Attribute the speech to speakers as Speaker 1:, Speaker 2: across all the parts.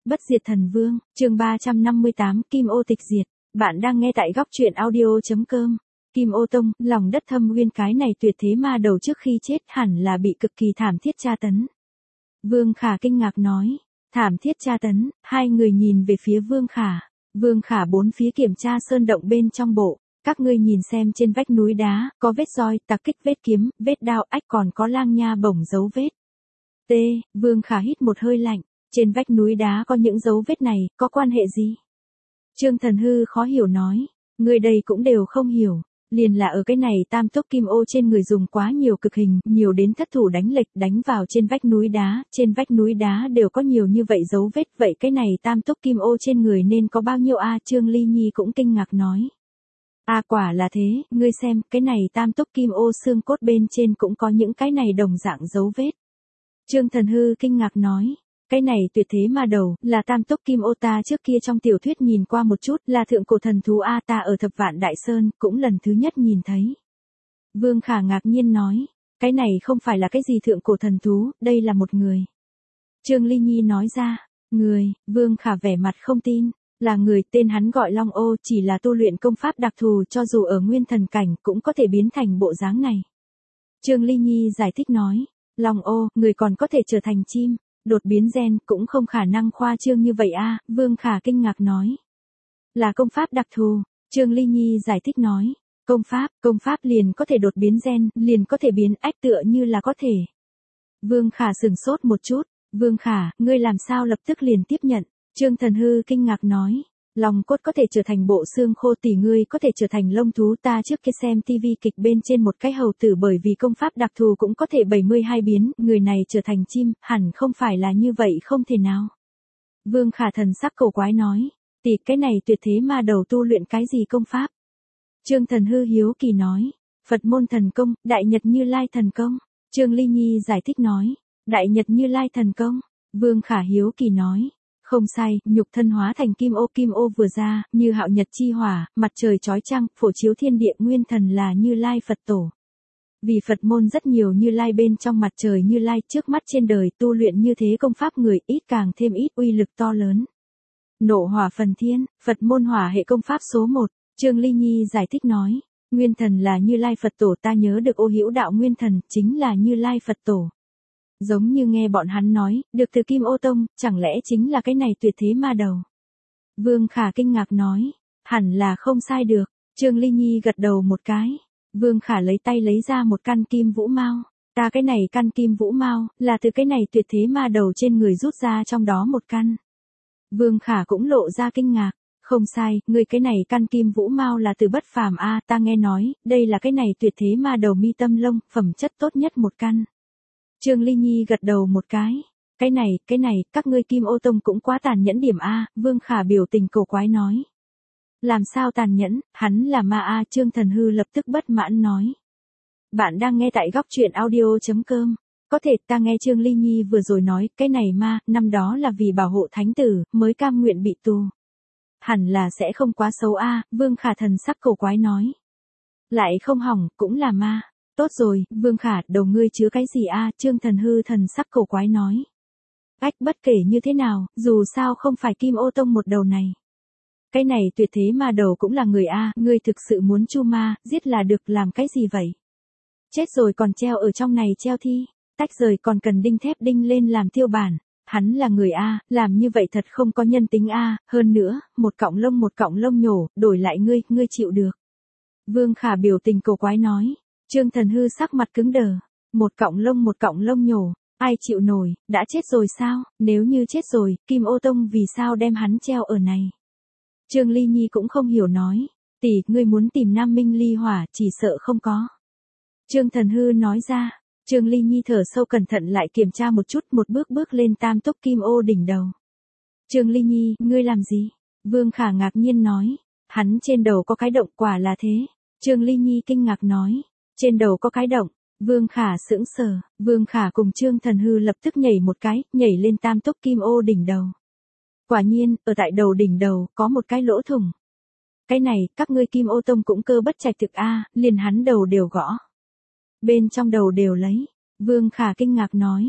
Speaker 1: Bất diệt thần vương, chương 358, Kim ô tịch diệt. Bạn đang nghe tại góc truyện audio.com. Kim ô tông, lòng đất thâm uyên, cái này tuyệt thế ma đầu trước khi chết hẳn là bị cực kỳ thảm thiết tra tấn. Vương Khả kinh ngạc nói, thảm thiết tra tấn. Hai người nhìn về phía Vương Khả. Vương Khả bốn phía kiểm tra sơn động bên trong bộ. Các ngươi nhìn xem, trên vách núi đá, có vết roi, tạc kích, vết kiếm, vết đao, ách, còn có lang nha bổng dấu vết. Vương Khả hít một hơi lạnh. Trên vách núi đá có những dấu vết này, có quan hệ gì? Trương Thần Hư khó hiểu nói, người đây cũng đều không hiểu, liền là ở cái này tam tốc kim ô trên người dùng quá nhiều cực hình, nhiều đến thất thủ đánh lệch, đánh vào trên vách núi đá đều có nhiều như vậy dấu vết, vậy cái này tam tốc kim ô trên người nên có bao nhiêu a? Trương Ly Nhi cũng kinh ngạc nói. Quả là thế, ngươi xem, cái này tam tốc kim ô xương cốt bên trên cũng có những cái này đồng dạng dấu vết. Trương Thần Hư kinh ngạc nói. Cái này tuyệt thế ma đầu, là tam tốc kim ô, ta trước kia trong tiểu thuyết nhìn qua một chút, là thượng cổ thần thú a, ta ở Thập Vạn Đại Sơn, cũng lần thứ nhất nhìn thấy. Vương Khả ngạc nhiên nói, cái này không phải là cái gì thượng cổ thần thú, đây là một người. Trương Ly Nhi nói ra, người, Vương Khả vẻ mặt không tin, là người, tên hắn gọi Long Ô, chỉ là tu luyện công pháp đặc thù, cho dù ở nguyên thần cảnh cũng có thể biến thành bộ dáng này. Trương Ly Nhi giải thích nói, Long Ô, người còn có thể trở thành chim. Đột biến gen cũng không khả năng khoa trương như vậy a. Vương Khả kinh ngạc nói. Là công pháp đặc thù, Trương Ly Nhi giải thích nói. Công pháp liền có thể đột biến gen, liền có thể biến ách, tựa như là có thể. Vương Khả sửng sốt một chút, Vương Khả, ngươi làm sao lập tức liền tiếp nhận? Trương Thần Hư kinh ngạc nói. Lòng cốt có thể trở thành bộ xương khô, tỷ ngươi có thể trở thành lông thú, ta trước kia xem tivi kịch bên trên một cái hầu tử bởi vì công pháp đặc thù cũng có thể 72 biến, người này trở thành chim, hẳn không phải là như vậy, không thể nào. Vương Khả thần sắc cổ quái nói, tỷ, cái này tuyệt thế ma đầu tu luyện cái gì công pháp? Trương Thần Hư hiếu kỳ nói, Phật môn thần công, Đại Nhật Như Lai thần công. Trương Ly Nhi giải thích nói, Đại Nhật Như Lai thần công. Vương Khả hiếu kỳ nói. Không sai, nhục thân hóa thành kim ô vừa ra, như hạo nhật chi hỏa, mặt trời chói chang, phổ chiếu thiên địa, nguyên thần là Như Lai Phật tổ. Vì Phật môn rất nhiều Như Lai bên trong mặt trời Như Lai, trước mắt trên đời tu luyện như thế công pháp người ít càng thêm ít, uy lực to lớn. Nộ hỏa phần thiên, Phật môn hỏa hệ công pháp số 1, Trương Ly Nhi giải thích nói, nguyên thần là Như Lai Phật tổ, ta nhớ được Ô Hữu đạo nguyên thần, chính là Như Lai Phật tổ. Giống như nghe bọn hắn nói, được từ Kim ô tông, chẳng lẽ chính là cái này tuyệt thế ma đầu? Vương Khả kinh ngạc nói, hẳn là không sai được. Trương Ly Nhi gật đầu một cái. Vương Khả lấy tay lấy ra một căn kim vũ mao. Ta cái này căn kim vũ mao, là từ cái này tuyệt thế ma đầu trên người rút ra trong đó một căn. Vương Khả cũng lộ ra kinh ngạc. Không sai, người cái này căn kim vũ mao là từ bất phàm a, ta nghe nói, đây là cái này tuyệt thế ma đầu mi tâm lông, phẩm chất tốt nhất một căn. Trương Ly Nhi gật đầu một cái. Cái này, các ngươi Kim ô tông cũng quá tàn nhẫn điểm a. Vương Khả biểu tình cổ quái nói. Làm sao tàn nhẫn, hắn là ma a. Trương Thần Hư lập tức bất mãn nói. Bạn đang nghe tại góc truyện audio.com. Có thể ta nghe Trương Ly Nhi vừa rồi nói, cái này ma, năm đó là vì bảo hộ thánh tử, mới cam nguyện bị tù. Hẳn là sẽ không quá xấu a. Vương Khả thần sắc cổ quái nói. Lại không hỏng, cũng là ma. Tốt rồi, Vương Khả, đầu ngươi chứa cái gì a? Trương Thần Hư thần sắc cổ quái nói. Bất kể như thế nào, dù sao không phải Kim ô tông một đầu này. Cái này tuyệt thế ma đầu cũng là người a, ngươi thực sự muốn chu ma, giết là được, làm cái gì vậy? Chết rồi còn treo ở trong này treo thi, tách rời còn cần đinh thép đinh lên làm tiêu bản. Hắn là người a, làm như vậy thật không có nhân tính a, hơn nữa, một cọng lông nhổ, đổi lại ngươi chịu được. Vương Khả biểu tình cổ quái nói. Trương Thần Hư sắc mặt cứng đờ, một cọng lông nhổ, ai chịu nổi, đã chết rồi sao? Nếu như chết rồi, Kim ô tông vì sao đem hắn treo ở này? Trương Ly Nhi cũng không hiểu nói, tỷ, ngươi muốn tìm Nam Minh ly hỏa, chỉ sợ không có. Trương Thần Hư nói ra. Trương Ly Nhi thở sâu cẩn thận lại kiểm tra một chút, một bước lên tam tốc kim ô đỉnh đầu. Trương Ly Nhi, ngươi làm gì? Vương Khả ngạc nhiên nói, hắn trên đầu có cái động, quả là thế. Trương Ly Nhi kinh ngạc nói. Trên đầu có cái động, Vương Khả sững sờ, Vương Khả cùng Trương Thần Hư lập tức nhảy một cái, nhảy lên tam tốc kim ô đỉnh đầu. Quả nhiên, ở tại đầu đỉnh đầu, có một cái lỗ thủng. Cái này, các ngươi Kim ô tông cũng cơ bất trạch thực a, liền hắn đầu đều gõ. Bên trong đầu đều lấy. Vương Khả kinh ngạc nói,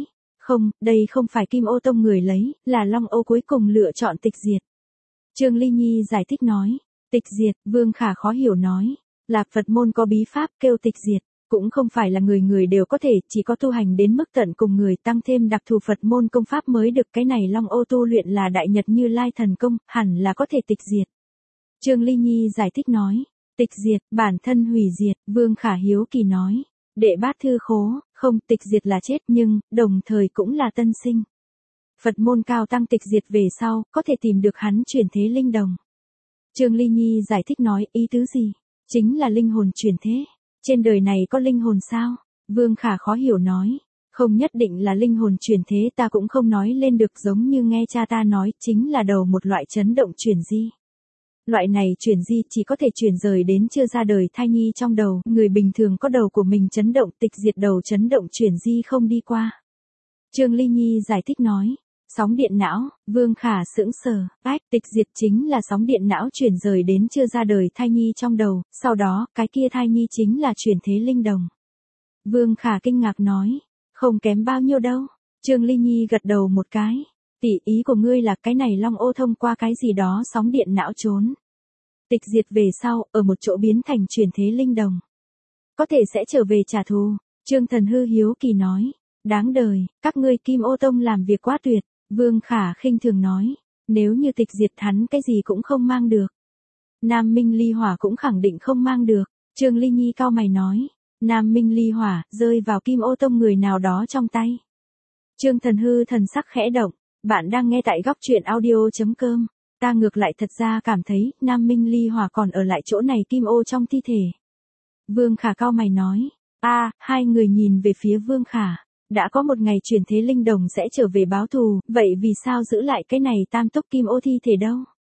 Speaker 1: Không, đây không phải Kim Ô Tông người lấy, là Long Ô cuối cùng lựa chọn tịch diệt. Trương Ly Nhi giải thích nói. Tịch diệt, Vương Khả khó hiểu nói. Lạc Phật môn có bí pháp kêu tịch diệt. Cũng không phải là người người đều có thể, chỉ có tu hành đến mức tận cùng người tăng thêm đặc thù Phật môn công pháp mới được. Cái này Long Ô tu luyện là Đại Nhật Như Lai thần công, hẳn là có thể tịch diệt. Trương Ly Nhi giải thích nói. Tịch diệt, bản thân hủy diệt, Vương Khả hiếu kỳ nói. Đệ bát thư khố, không, tịch diệt là chết nhưng, đồng thời cũng là tân sinh. Phật môn cao tăng tịch diệt về sau, có thể tìm được hắn chuyển thế linh đồng. Trương Ly Nhi giải thích nói, ý tứ gì? Chính là linh hồn chuyển thế. Trên đời này có linh hồn sao? Vương Khả khó hiểu nói. Không nhất định là linh hồn chuyển thế, ta cũng không nói lên được, giống như nghe cha ta nói, chính là đầu một loại chấn động chuyển di. Loại này chuyển di chỉ có thể chuyển rời đến chưa ra đời thai nhi trong đầu, người bình thường có đầu của mình chấn động, tịch diệt đầu chấn động chuyển di không đi qua. Trương Ly Nhi giải thích nói. Sóng điện não, Vương Khả sững sờ, tịch diệt chính là sóng điện não chuyển rời đến chưa ra đời thai nhi trong đầu, sau đó, cái kia thai nhi chính là chuyển thế linh đồng. Vương Khả kinh ngạc nói, không kém bao nhiêu đâu. Trương Ly Nhi gật đầu một cái. Tỷ, ý của ngươi là cái này Long Ô thông qua cái gì đó sóng điện não trốn. Tịch diệt về sau, ở một chỗ biến thành chuyển thế linh đồng. Có thể sẽ trở về trả thù. Trương Thần Hư hiếu kỳ nói. Đáng đời, các ngươi Kim Ô Tông làm việc quá tuyệt. Vương Khả khinh thường nói. Nếu như tịch diệt hắn cái gì cũng không mang được. Nam Minh Ly Hỏa cũng khẳng định không mang được. Trương Ly Nhi cao mày nói. Nam Minh Ly Hỏa, rơi vào Kim Ô Tông người nào đó trong tay. Trương Thần Hư thần sắc khẽ động. Bạn đang nghe tại góc truyện audio.com. Ta ngược lại thật ra cảm thấy, Nam Minh Ly Hỏa còn ở lại chỗ này Kim Ô trong thi thể. Vương Khả cao mày nói. Hai người nhìn về phía Vương Khả. Đã có một ngày chuyển thế linh đồng sẽ trở về báo thù, vậy vì sao giữ lại cái này tam túc Kim Ô thi thể đâu?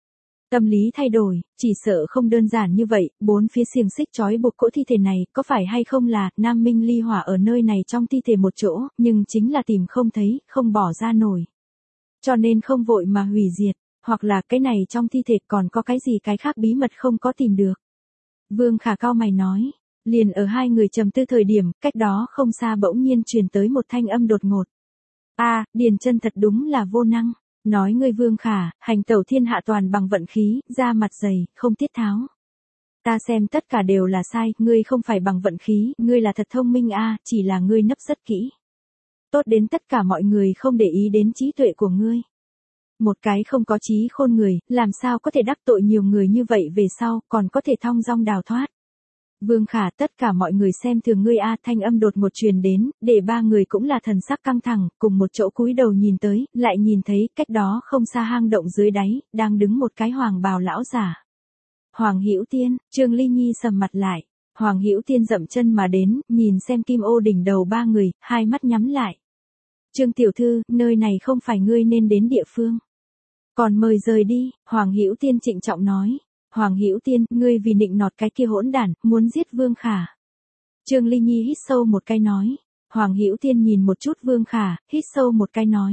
Speaker 1: Tâm lý thay đổi, chỉ sợ không đơn giản như vậy, bốn phía xiềng xích trói buộc cỗ thi thể này, có phải hay không là, Nam Minh Ly Hỏa ở nơi này trong thi thể một chỗ, nhưng chính là tìm không thấy, không bỏ ra nổi. Cho nên không vội mà hủy diệt, hoặc là cái này trong thi thể còn có cái gì cái khác bí mật không có tìm được. Vương Khả cao mày nói, liền ở hai người trầm tư thời điểm, cách đó không xa bỗng nhiên truyền tới một thanh âm đột ngột. Điền Chân thật đúng là vô năng. Nói ngươi Vương Khả, hành tẩu thiên hạ toàn bằng vận khí, da mặt dày, không tiết tháo. Ta xem tất cả đều là sai, ngươi không phải bằng vận khí, ngươi là thật thông minh chỉ là ngươi nấp rất kỹ. Tốt đến tất cả mọi người không để ý đến trí tuệ của ngươi. Một cái không có trí khôn người, làm sao có thể đắc tội nhiều người như vậy về sau, còn có thể thong dong đào thoát. Vương Khả, tất cả mọi người xem thường ngươi thanh âm đột một truyền đến, để ba người cũng là thần sắc căng thẳng, cùng một chỗ cúi đầu nhìn tới, lại nhìn thấy, cách đó không xa hang động dưới đáy, đang đứng một cái hoàng bào lão giả. Hoàng Hữu Tiên, Trương Ly Nhi sầm mặt lại, Hoàng Hữu Tiên dậm chân mà đến, nhìn xem Kim Ô đỉnh đầu ba người, hai mắt nhắm lại. Trương tiểu thư, nơi này không phải ngươi nên đến địa phương. Còn mời rời đi, Hoàng Hữu Tiên trịnh trọng nói. Hoàng Hữu Tiên, ngươi vì nịnh nọt cái kia hỗn đản, muốn giết Vương Khả. Trương Ly Nhi hít sâu một cái nói. Hoàng Hữu Tiên nhìn một chút Vương Khả, hít sâu một cái nói.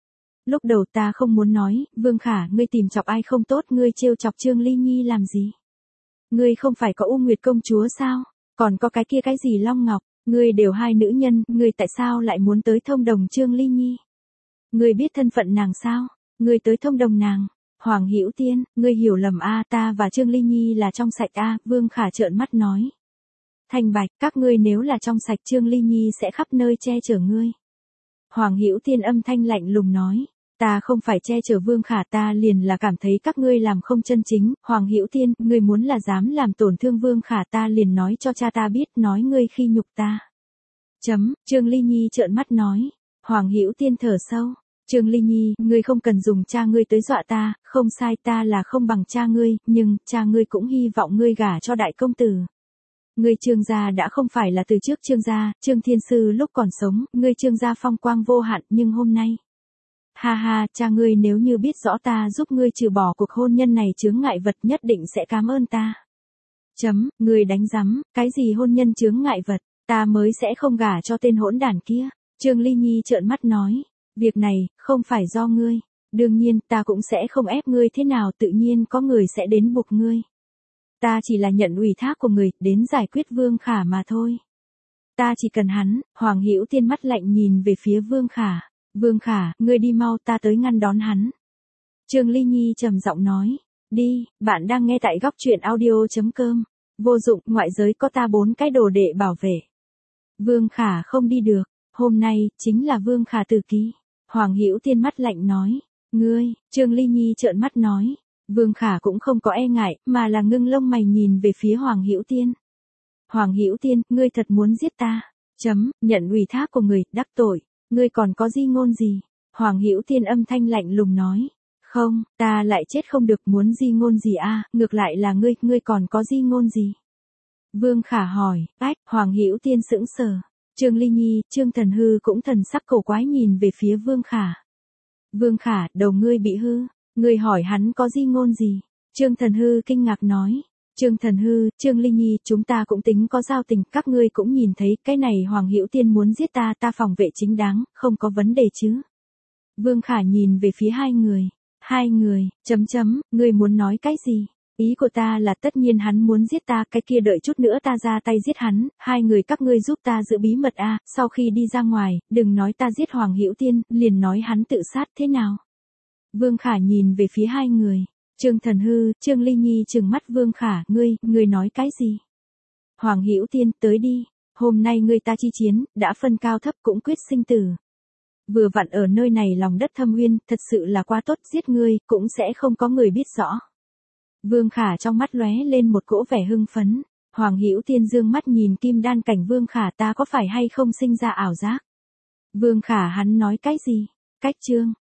Speaker 1: Lúc đầu ta không muốn nói, Vương Khả, ngươi tìm chọc ai không tốt, ngươi trêu chọc Trương Ly Nhi làm gì? Ngươi không phải có U Nguyệt công chúa sao? Còn có cái kia cái gì Long Ngọc, ngươi đều hai nữ nhân, ngươi tại sao lại muốn tới thông đồng Trương Ly Nhi? Ngươi biết thân phận nàng sao? Ngươi tới thông đồng nàng. Hoàng Hữu Tiên, ngươi hiểu lầm ta và Trương Ly Nhi là trong sạch Vương Khả trợn mắt nói. Thành bạch, các ngươi nếu là trong sạch Trương Ly Nhi sẽ khắp nơi che chở ngươi. Hoàng Hữu Tiên âm thanh lạnh lùng nói. Ta không phải che chở Vương Khả, ta liền là cảm thấy các ngươi làm không chân chính. Hoàng Hữu Tiên, ngươi muốn là dám làm tổn thương Vương Khả, ta liền nói cho cha ta biết, nói ngươi khi nhục ta. Trương Ly Nhi trợn mắt nói. Hoàng Hữu Tiên thở sâu. Trương Ly Nhi, ngươi không cần dùng cha ngươi tới dọa ta, không sai, ta là không bằng cha ngươi, nhưng, cha ngươi cũng hy vọng ngươi gả cho đại công tử. Ngươi Trương gia đã không phải là từ trước Trương gia, Trương Thiên Sư lúc còn sống, ngươi Trương gia phong quang vô hạn, nhưng hôm nay. Cha ngươi nếu như biết rõ ta giúp ngươi trừ bỏ cuộc hôn nhân này chướng ngại vật nhất định sẽ cảm ơn ta. Ngươi đánh rắm, cái gì hôn nhân chướng ngại vật, ta mới sẽ không gả cho tên hỗn đản kia. Trương Ly Nhi trợn mắt nói. Việc này, không phải do ngươi. Đương nhiên, ta cũng sẽ không ép ngươi thế nào, tự nhiên có người sẽ đến buộc ngươi. Ta chỉ là nhận ủy thác của người, đến giải quyết Vương Khả mà thôi. Ta chỉ cần hắn. Hoàng Hữu Tiên mắt lạnh nhìn về phía Vương Khả. Vương Khả, ngươi đi mau, ta tới ngăn đón hắn. Trương Ly Nhi trầm giọng nói. Đi, bạn đang nghe tại góc truyện audio.com. Vô dụng, ngoại giới có ta 4 cái đồ đệ bảo vệ. Vương Khả không đi được, hôm nay, chính là Vương Khả tử ký. Hoàng Hữu Tiên mắt lạnh nói. Ngươi, Trương Ly Nhi trợn mắt nói. Vương Khả cũng không có e ngại, mà là ngưng lông mày nhìn về phía Hoàng Hữu Tiên. Hoàng Hữu Tiên, ngươi thật muốn giết ta. Nhận ủy thác của người, đắc tội. Ngươi còn có di ngôn gì? Hoàng Hữu Tiên âm thanh lạnh lùng nói. Không, ta lại chết không được, muốn di ngôn gì a? Ngược lại là ngươi còn có di ngôn gì? Vương Khả hỏi. Hoàng Hữu Tiên sững sờ. Trương Ly Nhi, Trương Thần Hư cũng thần sắc cổ quái nhìn về phía Vương Khả. Vương Khả, đầu ngươi bị hư, ngươi hỏi hắn có di ngôn gì? Trương Thần Hư kinh ngạc nói. Trương Thần Hư, Trương Ly Nhi, chúng ta cũng tính có giao tình, các ngươi cũng nhìn thấy, cái này Hoàng Hữu Tiên muốn giết ta, ta phòng vệ chính đáng, không có vấn đề chứ? Vương Khả nhìn về phía hai người. Hai người, ngươi muốn nói cái gì? Ý của ta là tất nhiên hắn muốn giết ta, cái kia đợi chút nữa ta ra tay giết hắn, hai người các ngươi giúp ta giữ bí mật a, sau khi đi ra ngoài, đừng nói ta giết Hoàng Hữu Tiên, liền nói hắn tự sát thế nào? Vương Khả nhìn về phía hai người. Trương Thần Hư, Trương Ly Nhi trừng mắt Vương Khả, ngươi nói cái gì? Hoàng Hữu Tiên, tới đi, hôm nay ngươi ta chi chiến, đã phân cao thấp cũng quyết sinh tử. Vừa vặn ở nơi này lòng đất thâm uyên, thật sự là quá tốt, giết ngươi, cũng sẽ không có người biết rõ. Vương Khả trong mắt lóe lên một cỗ vẻ hưng phấn. Hoàng Hữu Tiên dương mắt nhìn kim đan cảnh Vương Khả, ta có phải hay không sinh ra ảo giác? Vương Khả hắn nói cái gì? Cách chương.